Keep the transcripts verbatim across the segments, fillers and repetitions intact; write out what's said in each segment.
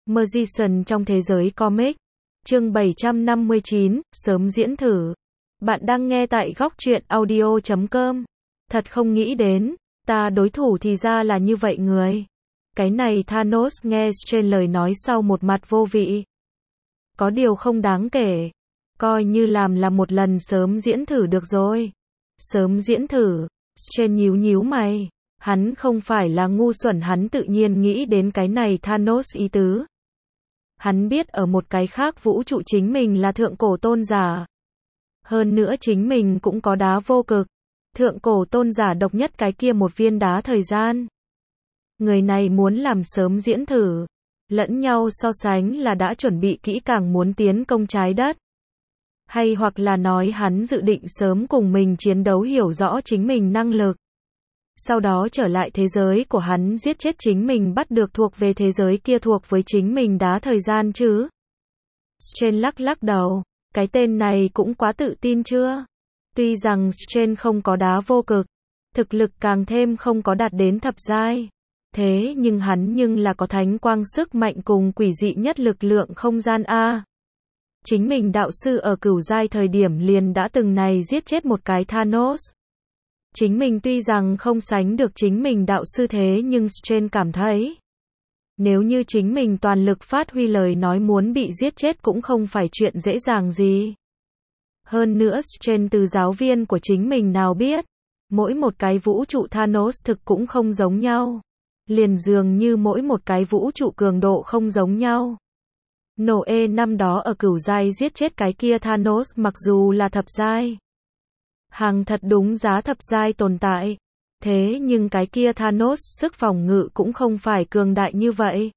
Magician trong thế giới comic. Chương bảy trăm năm mươi chín, sớm diễn thử. Bạn đang nghe tại góc truyện audio chấm com. Thật không nghĩ đến, ta đối thủ thì ra là như vậy người. Cái này Thanos nghe trên lời nói sau một mặt vô vị. Có điều không đáng kể. Coi như làm là một lần sớm diễn thử được rồi. Sớm diễn thử. Trên nhíu nhíu mày. Hắn không phải là ngu xuẩn, hắn tự nhiên nghĩ đến cái này Thanos ý tứ. Hắn biết ở một cái khác vũ trụ chính mình là thượng cổ tôn giả. Hơn nữa chính mình cũng có đá vô cực. Thượng cổ tôn giả độc nhất cái kia một viên đá thời gian. Người này muốn làm sớm diễn thử. Lẫn nhau so sánh là đã chuẩn bị kỹ càng muốn tiến công trái đất. Hay hoặc là nói hắn dự định sớm cùng mình chiến đấu, hiểu rõ chính mình năng lực. Sau đó trở lại thế giới của hắn giết chết chính mình, bắt được thuộc về thế giới kia thuộc với chính mình đá thời gian chứ. Strange lắc lắc đầu, cái tên này cũng quá tự tin chưa? Tuy rằng Strange không có đá vô cực, thực lực càng thêm không có đạt đến thập giai. Thế nhưng hắn nhưng là có thánh quang sức mạnh cùng quỷ dị nhất lực lượng không gian A. Chính mình đạo sư ở cửu giai thời điểm liền đã từng này giết chết một cái Thanos. Chính mình tuy rằng không sánh được chính mình đạo sư, thế nhưng Strange cảm thấy nếu như chính mình toàn lực phát huy lời nói, muốn bị giết chết cũng không phải chuyện dễ dàng gì. Hơn nữa Strange từ giáo viên của chính mình nào biết, mỗi một cái vũ trụ Thanos thực cũng không giống nhau. Liền dường như mỗi một cái vũ trụ cường độ không giống nhau. Noe năm đó ở cửu giai giết chết cái kia Thanos mặc dù là thập giai. Hàng thật đúng giá thập giai tồn tại. Thế nhưng cái kia Thanos sức phòng ngự cũng không phải cường đại như vậy.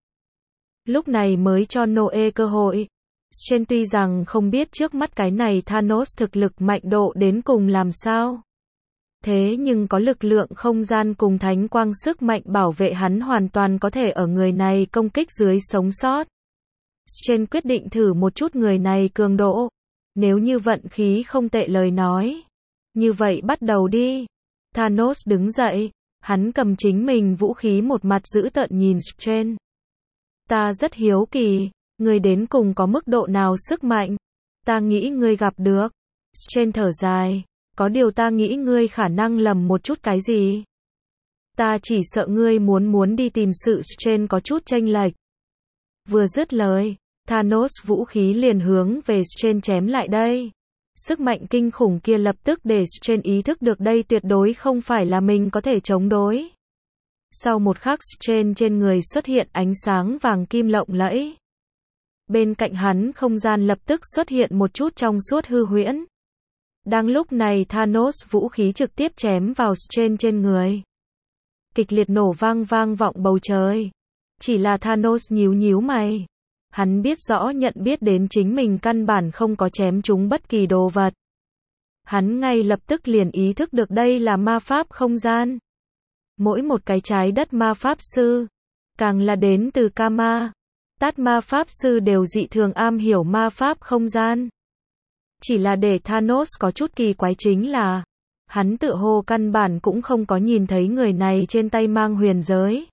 Lúc này mới cho Noe cơ hội. Strange tuy rằng không biết trước mắt cái này Thanos thực lực mạnh độ đến cùng làm sao. Thế nhưng có lực lượng không gian cùng thánh quang sức mạnh bảo vệ, hắn hoàn toàn có thể ở người này công kích dưới sống sót. Strange quyết định thử một chút người này cường độ. Nếu như vận khí không tệ lời nói. Như vậy bắt đầu đi. Thanos đứng dậy. Hắn cầm chính mình vũ khí, một mặt dữ tợn nhìn Strange. Ta rất hiếu kỳ. Ngươi đến cùng có mức độ nào sức mạnh? Ta nghĩ ngươi gặp được. Strange thở dài. Có điều ta nghĩ ngươi khả năng lầm một chút cái gì. Ta chỉ sợ ngươi muốn muốn đi tìm sự. Strange có chút chênh lệch. Vừa dứt lời, Thanos vũ khí liền hướng về Strange chém lại đây. Sức mạnh kinh khủng kia lập tức để Strange ý thức được đây tuyệt đối không phải là mình có thể chống đối. Sau một khắc Strange trên người xuất hiện ánh sáng vàng kim lộng lẫy. Bên cạnh hắn không gian lập tức xuất hiện một chút trong suốt hư huyễn. Đang lúc này Thanos vũ khí trực tiếp chém vào Strange trên người. Kịch liệt nổ vang vang vọng bầu trời. Chỉ là Thanos nhíu nhíu mày. Hắn biết rõ, nhận biết đến chính mình căn bản không có chém trúng bất kỳ đồ vật. Hắn ngay lập tức liền ý thức được đây là ma pháp không gian. Mỗi một cái trái đất ma pháp sư, càng là đến từ Kama, Tát ma pháp sư đều dị thường am hiểu ma pháp không gian. Chỉ là để Thanos có chút kỳ quái chính là, hắn tựa hồ căn bản cũng không có nhìn thấy người này trên tay mang huyền giới.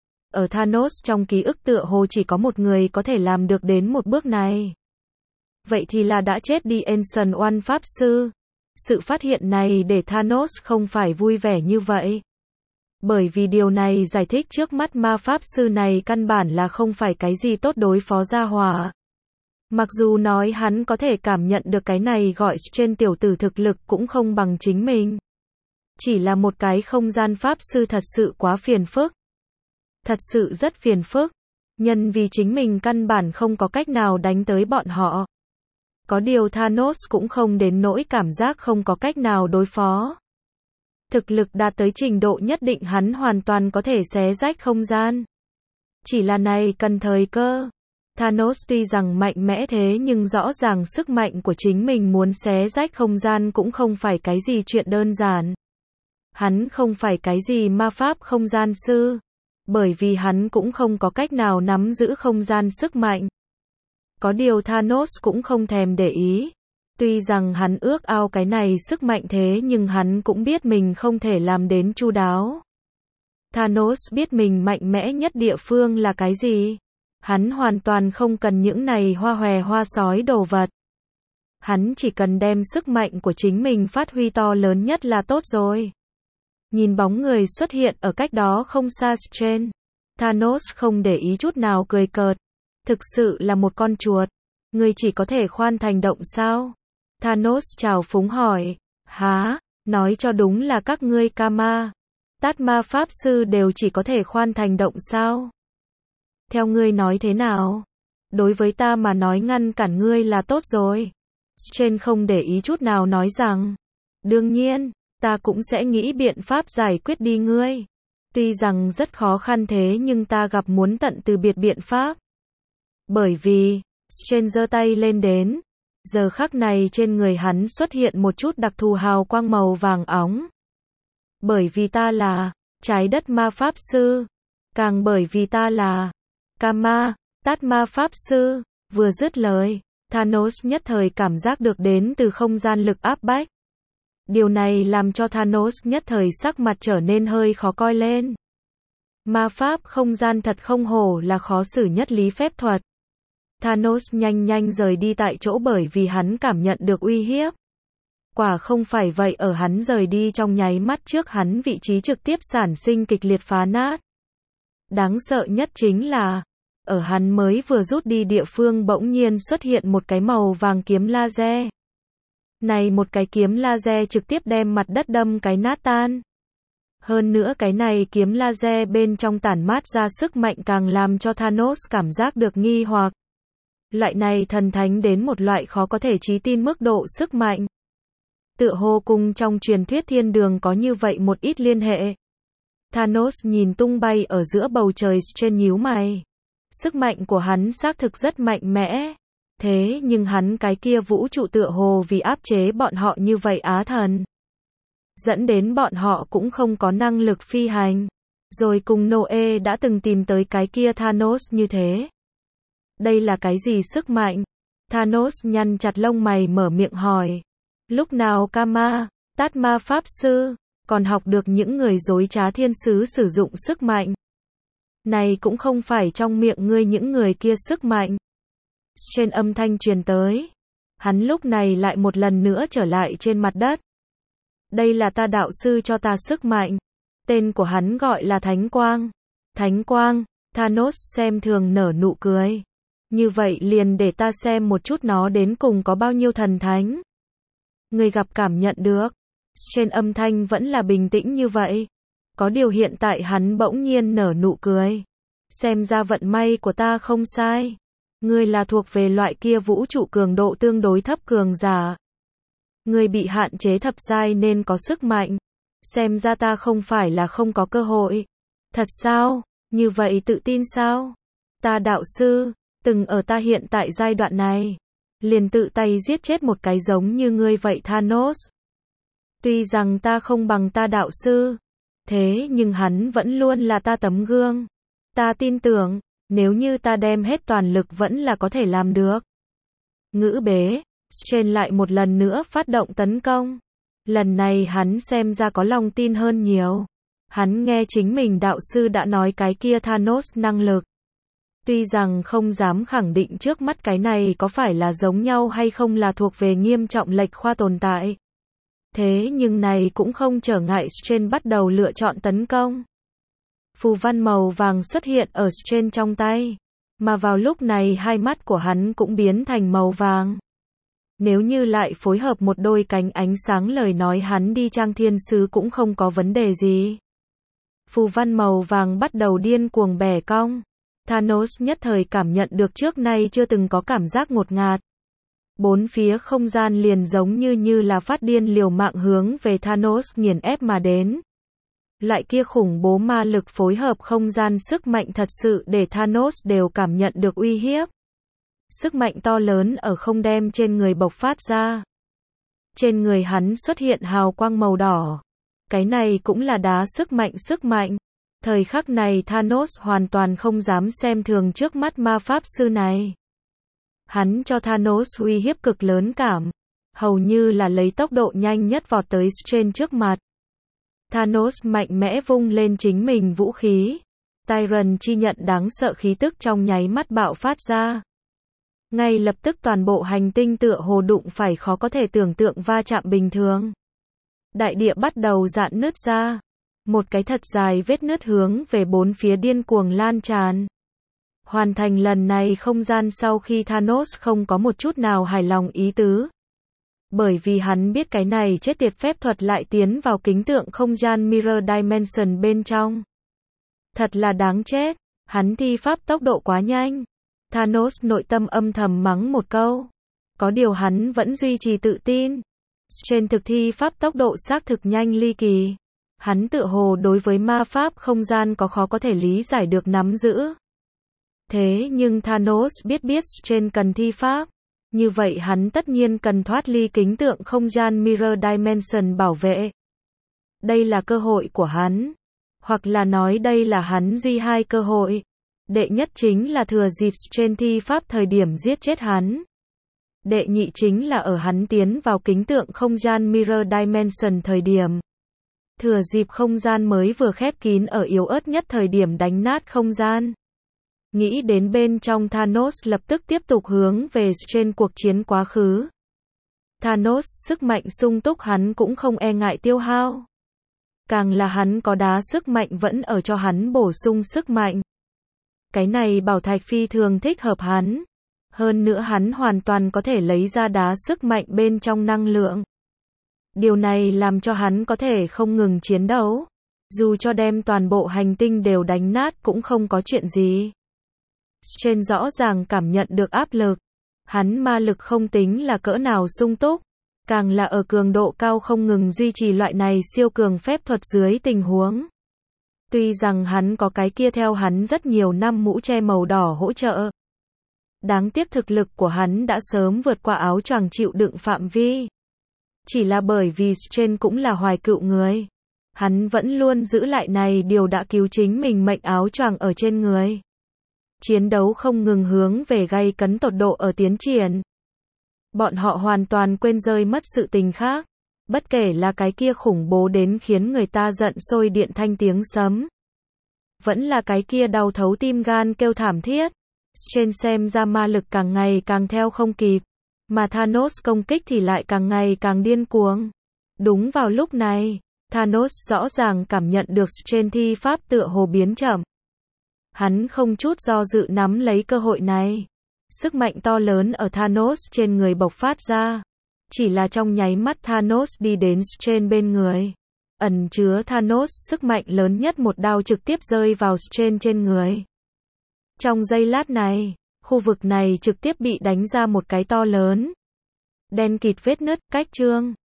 Ở Thanos trong ký ức tựa hồ chỉ có một người có thể làm được đến một bước này. Vậy thì là đã chết đi Ancient One pháp sư. Sự phát hiện này để Thanos không phải vui vẻ như vậy. Bởi vì điều này giải thích trước mắt ma pháp sư này căn bản là không phải cái gì tốt đối phó gia hỏa. Mặc dù nói hắn có thể cảm nhận được cái này gọi trên tiểu tử thực lực cũng không bằng chính mình. Chỉ là một cái không gian pháp sư thật sự quá phiền phức. Thật sự rất phiền phức. Nhân vì chính mình căn bản không có cách nào đánh tới bọn họ. Có điều Thanos cũng không đến nỗi cảm giác không có cách nào đối phó. Thực lực đạt tới trình độ nhất định, hắn hoàn toàn có thể xé rách không gian. Chỉ là này cần thời cơ. Thanos tuy rằng mạnh mẽ thế nhưng rõ ràng sức mạnh của chính mình muốn xé rách không gian cũng không phải cái gì chuyện đơn giản. Hắn không phải cái gì ma pháp không gian sư. Bởi vì hắn cũng không có cách nào nắm giữ không gian sức mạnh. Có điều Thanos cũng không thèm để ý. Tuy rằng hắn ước ao cái này sức mạnh, thế nhưng hắn cũng biết mình không thể làm đến chu đáo. Thanos biết mình mạnh mẽ nhất địa phương là cái gì. Hắn hoàn toàn không cần những này hoa hòe hoa sói đồ vật. Hắn chỉ cần đem sức mạnh của chính mình phát huy to lớn nhất là tốt rồi. Nhìn bóng người xuất hiện ở cách đó không xa trên. Thanos không để ý chút nào cười cợt. Thực sự là một con chuột. Ngươi chỉ có thể khoan thành động sao? Thanos trào phúng hỏi. Há, nói cho đúng là các ngươi Kama, Tát Ma Pháp Sư đều chỉ có thể khoan thành động sao? Theo ngươi nói thế nào? Đối với ta mà nói ngăn cản ngươi là tốt rồi. Trên không để ý chút nào nói rằng. Đương nhiên, ta cũng sẽ nghĩ biện pháp giải quyết đi ngươi. Tuy rằng rất khó khăn thế nhưng ta gặp muốn tận từ biệt biện pháp. Bởi vì, trên giơ tay lên đến. Giờ khắc này trên người hắn xuất hiện một chút đặc thù hào quang màu vàng óng. Bởi vì ta là trái đất ma pháp sư. Càng bởi vì ta là Kama, Tát Ma Pháp Sư. Vừa dứt lời, Thanos nhất thời cảm giác được đến từ không gian lực áp bách. Điều này làm cho Thanos nhất thời sắc mặt trở nên hơi khó coi lên. Ma pháp không gian thật không hổ là khó xử nhất lý phép thuật. Thanos nhanh nhanh rời đi tại chỗ bởi vì hắn cảm nhận được uy hiếp. Quả không phải vậy, ở hắn rời đi trong nháy mắt trước hắn vị trí trực tiếp sản sinh kịch liệt phá nát. Đáng sợ nhất chính là, ở hắn mới vừa rút đi địa phương bỗng nhiên xuất hiện một cái màu vàng kiếm laser. Này một cái kiếm laser trực tiếp đem mặt đất đâm cái nát tan. Hơn nữa cái này kiếm laser bên trong tản mát ra sức mạnh càng làm cho Thanos cảm giác được nghi hoặc. Loại này thần thánh đến một loại khó có thể trí tin mức độ sức mạnh. Tựa hồ cùng trong truyền thuyết thiên đường có như vậy một ít liên hệ. Thanos nhìn tung bay ở giữa bầu trời trên nhíu mày. Sức mạnh của hắn xác thực rất mạnh mẽ. Thế nhưng hắn cái kia vũ trụ tựa hồ vì áp chế bọn họ như vậy á thần. Dẫn đến bọn họ cũng không có năng lực phi hành. Rồi cùng Noe đã từng tìm tới cái kia Thanos như thế. Đây là cái gì sức mạnh? Thanos nhăn chặt lông mày mở miệng hỏi. Lúc nào Kama, Tát Ma Pháp Sư, còn học được những người dối trá thiên sứ sử dụng sức mạnh? Này cũng không phải trong miệng ngươi những người kia sức mạnh. Trên âm thanh truyền tới. Hắn lúc này lại một lần nữa trở lại trên mặt đất. Đây là ta đạo sư cho ta sức mạnh. Tên của hắn gọi là Thánh Quang. Thánh Quang, Thanos xem thường nở nụ cười. Như vậy liền để ta xem một chút nó đến cùng có bao nhiêu thần thánh. Người gặp cảm nhận được. Trên âm thanh vẫn là bình tĩnh như vậy. Có điều hiện tại hắn bỗng nhiên nở nụ cười. Xem ra vận may của ta không sai. Ngươi là thuộc về loại kia vũ trụ cường độ tương đối thấp cường giả. Ngươi bị hạn chế thập giai nên có sức mạnh. Xem ra ta không phải là không có cơ hội. Thật sao? Như vậy tự tin sao? Ta đạo sư, từng ở ta hiện tại giai đoạn này. Liền tự tay giết chết một cái giống như ngươi vậy Thanos. Tuy rằng ta không bằng ta đạo sư. Thế nhưng hắn vẫn luôn là ta tấm gương. Ta tin tưởng, nếu như ta đem hết toàn lực vẫn là có thể làm được. Ngữ bế, Strange lại một lần nữa phát động tấn công. Lần này hắn xem ra có lòng tin hơn nhiều. Hắn nghe chính mình đạo sư đã nói cái kia Thanos năng lực. Tuy rằng không dám khẳng định trước mắt cái này có phải là giống nhau hay không là thuộc về nghiêm trọng lệch khoa tồn tại. Thế nhưng này cũng không trở ngại Strange bắt đầu lựa chọn tấn công. Phù văn màu vàng xuất hiện ở Strange trong tay. Mà vào lúc này hai mắt của hắn cũng biến thành màu vàng. Nếu như lại phối hợp một đôi cánh ánh sáng lời nói hắn đi trang thiên sứ cũng không có vấn đề gì. Phù văn màu vàng bắt đầu điên cuồng bẻ cong. Thanos nhất thời cảm nhận được trước nay chưa từng có cảm giác ngột ngạt. Bốn phía không gian liền giống như như là phát điên liều mạng hướng về Thanos nghiền ép mà đến. Loại kia khủng bố ma lực phối hợp không gian sức mạnh thật sự để Thanos đều cảm nhận được uy hiếp. Sức mạnh to lớn ở không đem trên người bộc phát ra. Trên người hắn xuất hiện hào quang màu đỏ. Cái này cũng là đá sức mạnh sức mạnh. Thời khắc này Thanos hoàn toàn không dám xem thường trước mắt ma pháp sư này. Hắn cho Thanos uy hiếp cực lớn cảm. Hầu như là lấy tốc độ nhanh nhất vọt tới Strange trước mặt. Thanos mạnh mẽ vung lên chính mình vũ khí. Tyrant chi nhận đáng sợ khí tức trong nháy mắt bạo phát ra. Ngay lập tức toàn bộ hành tinh tựa hồ đụng phải khó có thể tưởng tượng va chạm bình thường. Đại địa bắt đầu rạn nứt ra. Một cái thật dài vết nứt hướng về bốn phía điên cuồng lan tràn. Hoàn thành lần này không gian sau khi Thanos không có một chút nào hài lòng ý tứ. Bởi vì hắn biết cái này chết tiệt phép thuật lại tiến vào kính tượng không gian Mirror Dimension bên trong. Thật là đáng chết, hắn thi pháp tốc độ quá nhanh. Thanos nội tâm âm thầm mắng một câu. Có điều hắn vẫn duy trì tự tin. Trên thực thi pháp tốc độ xác thực nhanh ly kỳ. Hắn tự hồ đối với ma pháp không gian có khó có thể lý giải được nắm giữ. Thế nhưng Thanos biết biết trên cần thi pháp. Như vậy hắn tất nhiên cần thoát ly kính tượng không gian Mirror Dimension bảo vệ. Đây là cơ hội của hắn. Hoặc là nói đây là hắn duy hai cơ hội. Đệ nhất chính là thừa dịp trên thi pháp thời điểm giết chết hắn. Đệ nhị chính là ở hắn tiến vào kính tượng không gian Mirror Dimension thời điểm. Thừa dịp không gian mới vừa khép kín ở yếu ớt nhất thời điểm đánh nát không gian. Nghĩ đến bên trong Thanos lập tức tiếp tục hướng về trên cuộc chiến quá khứ. Thanos sức mạnh sung túc hắn cũng không e ngại tiêu hao. Càng là hắn có đá sức mạnh vẫn ở cho hắn bổ sung sức mạnh. Cái này bảo thạch phi thường thích hợp hắn. Hơn nữa hắn hoàn toàn có thể lấy ra đá sức mạnh bên trong năng lượng. Điều này làm cho hắn có thể không ngừng chiến đấu. Dù cho đem toàn bộ hành tinh đều đánh nát cũng không có chuyện gì. Trên rõ ràng cảm nhận được áp lực. Hắn ma lực không tính là cỡ nào sung túc. Càng là ở cường độ cao không ngừng duy trì loại này siêu cường phép thuật dưới tình huống. Tuy rằng hắn có cái kia theo hắn rất nhiều năm mũ che màu đỏ hỗ trợ. Đáng tiếc thực lực của hắn đã sớm vượt qua áo choàng chịu đựng phạm vi. Chỉ là bởi vì trên cũng là hoài cựu người. Hắn vẫn luôn giữ lại này điều đã cứu chính mình mệnh áo choàng ở trên người. Chiến đấu không ngừng hướng về gay cấn tột độ ở tiến triển. Bọn họ hoàn toàn quên rơi mất sự tình khác. Bất kể là cái kia khủng bố đến khiến người ta giận sôi điện thanh tiếng sấm. Vẫn là cái kia đau thấu tim gan kêu thảm thiết. Trên xem ra ma lực càng ngày càng theo không kịp. Mà Thanos công kích thì lại càng ngày càng điên cuồng. Đúng vào lúc này, Thanos rõ ràng cảm nhận được trên thi pháp tựa hồ biến chậm. Hắn không chút do dự nắm lấy cơ hội này. Sức mạnh to lớn ở Thanos trên người bộc phát ra. Chỉ là trong nháy mắt Thanos đi đến trên bên người. Ẩn chứa Thanos sức mạnh lớn nhất một đao trực tiếp rơi vào trên trên người. Trong giây lát này, khu vực này trực tiếp bị đánh ra một cái to lớn. Đen kịt vết nứt, cách trương.